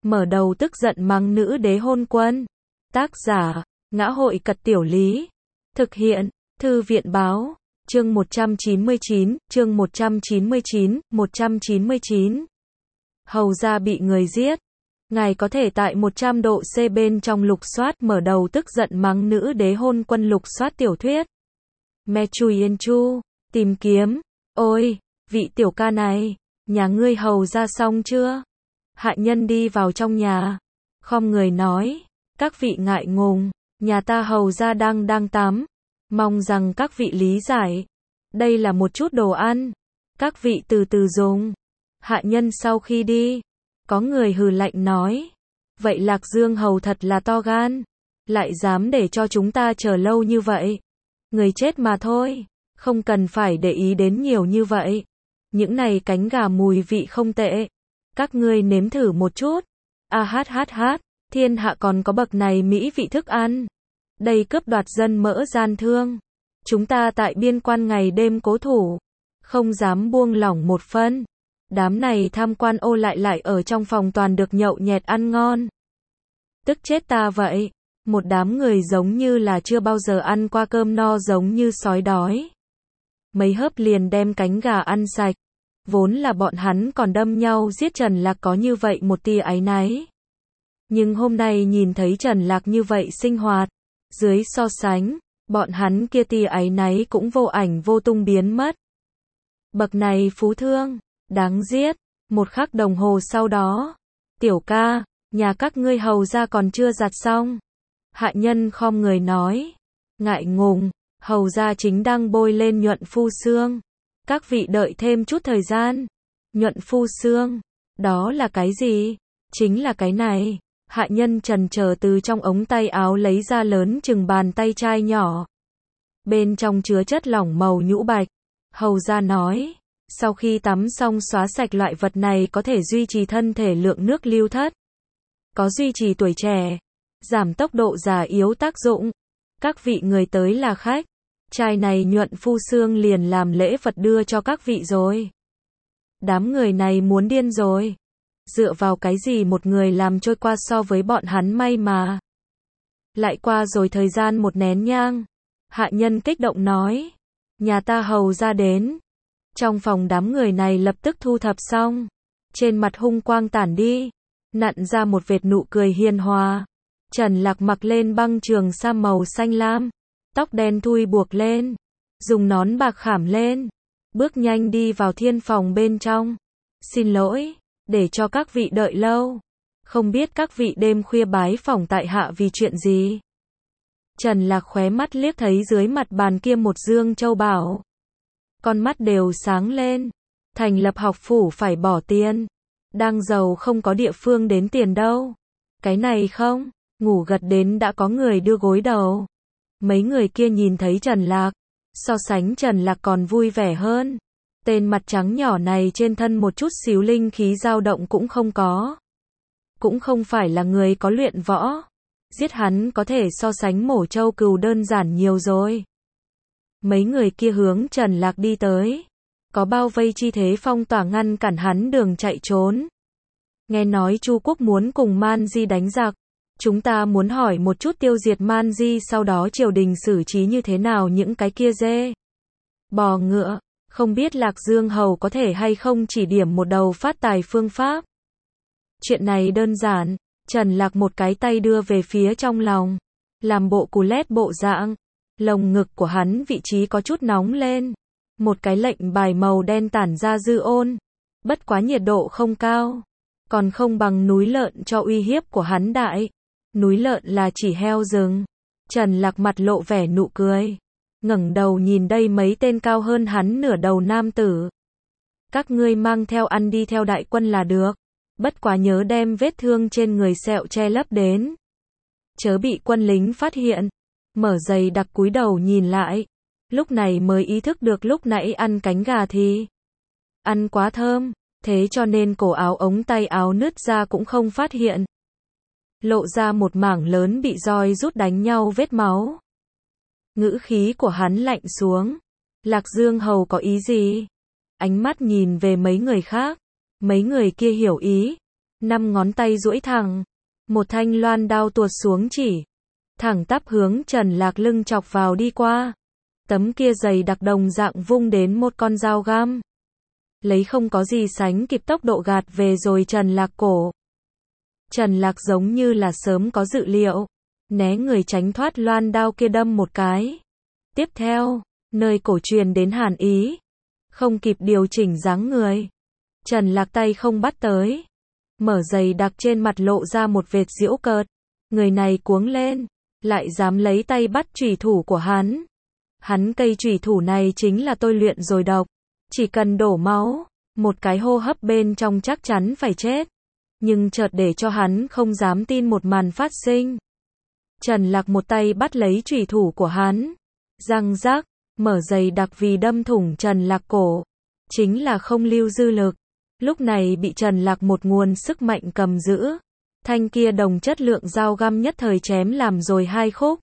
mở đầu tức giận mắng nữ đế hôn quân. Tác giả, Ngã hội Cật Tiểu Lý. Thực hiện, Thư viện Báo. Chương 199, chương 199. Hầu ra bị người giết. Ngài có thể tại 100 độ C bên trong lục soát mở đầu tức giận mắng nữ đế hôn quân lục soát tiểu thuyết. Me Chui Yên Chu, tìm kiếm. Ôi, vị tiểu ca này, nhà ngươi hầu ra xong chưa? Hạ nhân đi vào trong nhà, khom người nói, các vị ngại ngùng, nhà ta hầu ra đang tắm, mong rằng các vị lý giải. Đây là một chút đồ ăn, các vị từ từ dùng. Hạ nhân sau khi đi, có người hừ lạnh nói, vậy Lạc Dương hầu thật là to gan, lại dám để cho chúng ta chờ lâu như vậy. Người chết mà thôi, không cần phải để ý đến nhiều như vậy. Những này cánh gà mùi vị không tệ, các ngươi nếm thử một chút. Thiên hạ còn có bậc này mỹ vị thức ăn. Đây cướp đoạt dân mỡ gian thương. Chúng ta tại biên quan ngày đêm cố thủ, không dám buông lỏng một phân. Đám này tham quan ô lại ở trong phòng toàn được nhậu nhẹt ăn ngon. Tức chết ta vậy. Một đám người giống như là chưa bao giờ ăn qua cơm no, giống như sói đói. Mấy hớp liền đem cánh gà ăn sạch. Vốn là bọn hắn còn đâm nhau giết Trần Lạc có như vậy một tia áy náy. Nhưng hôm nay nhìn thấy Trần Lạc như vậy sinh hoạt, dưới so sánh, bọn hắn kia tia áy náy cũng vô ảnh vô tung biến mất. Bậc này phú thương, đáng giết. Một khắc đồng hồ sau đó, tiểu ca, nhà các ngươi hầu ra còn chưa giặt xong. Hạ nhân khom người nói, ngại ngùng, hầu ra chính đang bôi lên nhuận phu xương. Các vị đợi thêm chút thời gian. Nhuận phu xương, đó là cái gì? Chính là cái này. Hạ nhân chần chờ từ trong ống tay áo lấy ra lớn chừng bàn tay chai nhỏ. Bên trong chứa chất lỏng màu nhũ bạch. Hầu ra nói, sau khi tắm xong xóa sạch loại vật này có thể duy trì thân thể lượng nước lưu thất. Có duy trì tuổi trẻ, giảm tốc độ già yếu tác dụng. Các vị người tới là khách. Chai này nhuận phu xương liền làm lễ vật đưa cho các vị rồi. Đám người này muốn điên rồi. Dựa vào cái gì một người làm trôi qua so với bọn hắn may mà. Lại qua rồi thời gian một nén nhang. Hạ nhân kích động nói, nhà ta hầu ra đến. Trong phòng đám người này lập tức thu thập xong. Trên mặt hung quang tản đi, nặn ra một vệt nụ cười hiền hòa. Trần Lạc mặc lên băng trường sam màu xanh lam, tóc đen thui buộc lên, dùng nón bạc khảm lên, bước nhanh đi vào thiên phòng bên trong. Xin lỗi, để cho các vị đợi lâu. Không biết các vị đêm khuya bái phỏng tại hạ vì chuyện gì? Trần Lạc khóe mắt liếc thấy dưới mặt bàn kia một dương châu bảo. Con mắt đều sáng lên. Thành lập học phủ phải bỏ tiền. Đang giàu không có địa phương đến tiền đâu. Cái này không, ngủ gật đến đã có người đưa gối đầu. Mấy người kia nhìn thấy Trần Lạc, so sánh Trần Lạc còn vui vẻ hơn. Tên mặt trắng nhỏ này trên thân một chút xíu linh khí dao động cũng không có. Cũng không phải là người có luyện võ. Giết hắn có thể so sánh mổ trâu cừu đơn giản nhiều rồi. Mấy người kia hướng Trần Lạc đi tới. Có bao vây chi thế phong tỏa ngăn cản hắn đường chạy trốn. Nghe nói Chu quốc muốn cùng Man Di đánh giặc. Chúng ta muốn hỏi một chút tiêu diệt Man Di, sau đó triều đình xử trí như thế nào những cái kia dê bò ngựa. Không biết Lạc Dương hầu có thể hay không chỉ điểm một đầu phát tài phương pháp. Chuyện này đơn giản. Trần Lạc một cái tay đưa về phía trong lòng, làm bộ cù lét bộ dạng. Lồng ngực của hắn vị trí có chút nóng lên. Một cái lệnh bài màu đen tản ra dư ôn. Bất quá nhiệt độ không cao, còn không bằng núi lợn cho uy hiếp của hắn đại. Núi lợn là chỉ heo rừng. Trần Lạc mặt lộ vẻ nụ cười, ngẩng đầu nhìn đây mấy tên cao hơn hắn nửa đầu nam tử. Các ngươi mang theo ăn đi theo đại quân là được. Bất quá nhớ đem vết thương trên người sẹo che lấp đến. Chớ bị quân lính phát hiện. Mở giày đặc cúi đầu nhìn lại. Lúc này mới ý thức được lúc nãy ăn cánh gà thì ăn quá thơm. Thế cho nên cổ áo ống tay áo nứt ra cũng không phát hiện. Lộ ra một mảng lớn bị roi rút đánh nhau vết máu. Ngữ khí của hắn lạnh xuống. Lạc Dương hầu có ý gì? Ánh mắt nhìn về mấy người khác. Mấy người kia hiểu ý. 5 ngón tay duỗi thẳng, một thanh loan đao tuột xuống chỉ, thẳng tắp hướng Trần Lạc lưng chọc vào đi qua. Tấm kia dày đặc đồng dạng vung đến một con dao găm. Lấy không có gì sánh kịp tốc độ gạt về rồi Trần Lạc cổ. Trần Lạc giống như là sớm có dự liệu, né người tránh thoát loan đao kia đâm một cái. Tiếp theo, nơi cổ truyền đến hàn ý, không kịp điều chỉnh dáng người. Trần Lạc tay không bắt tới, mở dày đặc trên mặt lộ ra một vệt giễu cợt. Người này cuống lên, lại dám lấy tay bắt chủy thủ của hắn. Hắn cây chủy thủ này chính là tôi luyện rồi độc, chỉ cần đổ máu, một cái hô hấp bên trong chắc chắn phải chết. Nhưng chợt để cho hắn không dám tin một màn phát sinh. Trần Lạc một tay bắt lấy chủy thủ của hắn, răng rác, mở dày đặc vì đâm thủng Trần Lạc cổ, chính là không lưu dư lực. Lúc này bị Trần Lạc một nguồn sức mạnh cầm giữ, thanh kia đồng chất lượng dao găm nhất thời chém làm rồi 2 khúc.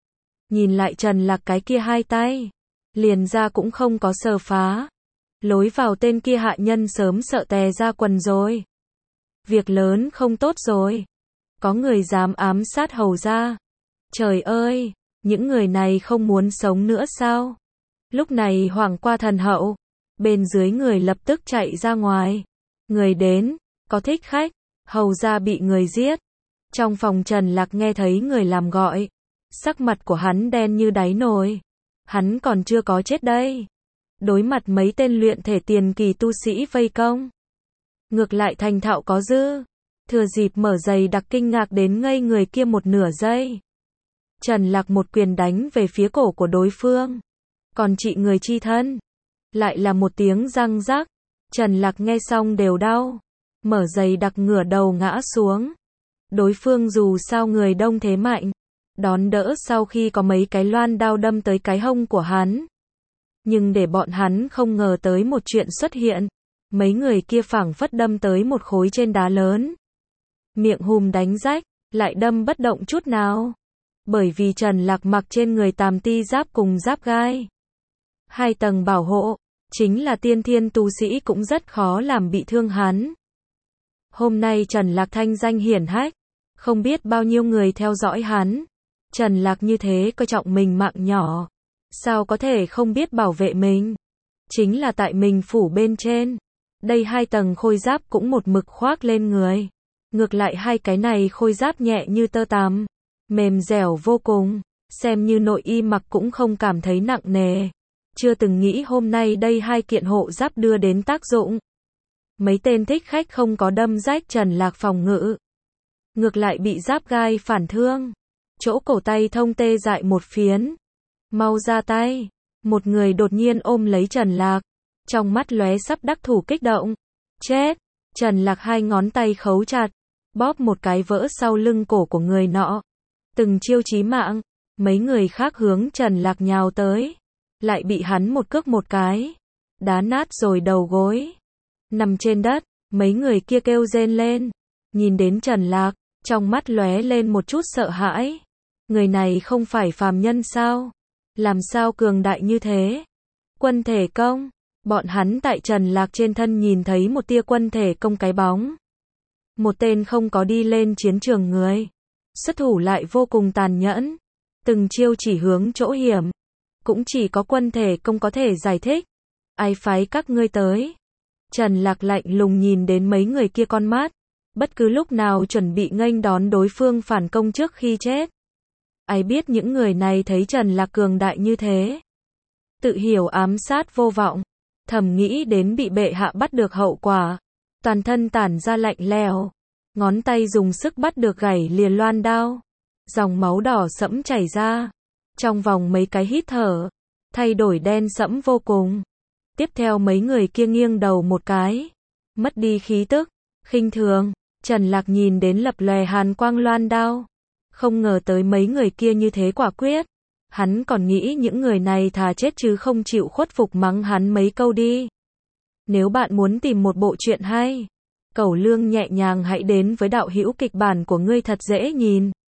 Nhìn lại Trần Lạc cái kia 2 tay, liền ra cũng không có sờ phá. Lối vào tên kia hạ nhân sớm sợ tè ra quần rồi. Việc lớn không tốt rồi. Có người dám ám sát hầu gia. Trời ơi, những người này không muốn sống nữa sao? Lúc này Hoàng qua thần hậu, bên dưới người lập tức chạy ra ngoài. Người đến, có thích khách, hầu gia bị người giết. Trong phòng Trần Lạc nghe thấy người làm gọi. Sắc mặt của hắn đen như đáy nồi. Hắn còn chưa có chết đây. Đối mặt mấy tên luyện thể tiền kỳ tu sĩ vây công, ngược lại thành thạo có dư. Thừa dịp mở dày đặc kinh ngạc đến ngây người kia một nửa giây. Trần Lạc một quyền đánh về phía cổ của đối phương. Còn trị người chi thân. Lại là một tiếng răng rắc. Trần Lạc nghe xong đều đau. Mở dày đặc ngửa đầu ngã xuống. Đối phương dù sao người đông thế mạnh, đón đỡ sau khi có mấy cái loan đao đâm tới cái hông của hắn. Nhưng để bọn hắn không ngờ tới một chuyện xuất hiện. Mấy người kia phảng phất đâm tới một khối trên đá lớn. Miệng hùm đánh rách, lại đâm bất động chút nào. Bởi vì Trần Lạc mặc trên người tàm ti giáp cùng giáp gai. 2 tầng bảo hộ, chính là tiên thiên tu sĩ cũng rất khó làm bị thương hắn. Hôm nay Trần Lạc thanh danh hiển hách, không biết bao nhiêu người theo dõi hắn. Trần Lạc như thế coi trọng mình mạng nhỏ, sao có thể không biết bảo vệ mình? Chính là tại mình phủ bên trên. Đây 2 tầng khôi giáp cũng một mực khoác lên người. Ngược lại 2 cái này khôi giáp nhẹ như tơ tằm, mềm dẻo vô cùng, xem như nội y mặc cũng không cảm thấy nặng nề. Chưa từng nghĩ hôm nay đây 2 kiện hộ giáp đưa đến tác dụng. Mấy tên thích khách không có đâm rách Trần Lạc phòng ngự, ngược lại bị giáp gai phản thương. Chỗ cổ tay thông tê dại một phiến. Mau ra tay. Một người đột nhiên ôm lấy Trần Lạc, trong mắt lóe sắp đắc thủ kích động. Chết! Trần Lạc 2 ngón tay khấu chặt, bóp một cái vỡ sau lưng cổ của người nọ. Từng chiêu chí mạng, mấy người khác hướng Trần Lạc nhào tới, lại bị hắn một cước một cái, đá nát rồi đầu gối. Nằm trên đất, mấy người kia kêu rên lên, nhìn đến Trần Lạc, trong mắt lóe lên một chút sợ hãi. Người này không phải phàm nhân sao? Làm sao cường đại như thế? Quân thể công, bọn hắn tại Trần Lạc trên thân nhìn thấy một tia quân thể công cái bóng. Một tên không có đi lên chiến trường người, xuất thủ lại vô cùng tàn nhẫn, từng chiêu chỉ hướng chỗ hiểm, cũng chỉ có quân thể công có thể giải thích. Ai phái các ngươi tới? Trần Lạc lạnh lùng nhìn đến mấy người kia con mắt, bất cứ lúc nào chuẩn bị nghênh đón đối phương phản công trước khi chết. Ai biết những người này thấy Trần Lạc cường đại như thế, tự hiểu ám sát vô vọng, thầm nghĩ đến bị bệ hạ bắt được hậu quả, toàn thân tản ra lạnh lẽo, ngón tay dùng sức bắt được gảy liền loan đao, dòng máu đỏ sẫm chảy ra, trong vòng mấy cái hít thở, thay đổi đen sẫm vô cùng. Tiếp theo mấy người kia nghiêng đầu một cái, mất đi khí tức, khinh thường. Trần Lạc nhìn đến lập lòe hàn quang loan đao, không ngờ tới mấy người kia như thế quả quyết. Hắn còn nghĩ những người này thà chết chứ không chịu khuất phục, mắng hắn mấy câu đi. Nếu bạn muốn tìm một bộ truyện hay, cẩu lương nhẹ nhàng, hãy đến với Đạo Hữu Kịch Bản của Ngươi thật dễ nhìn.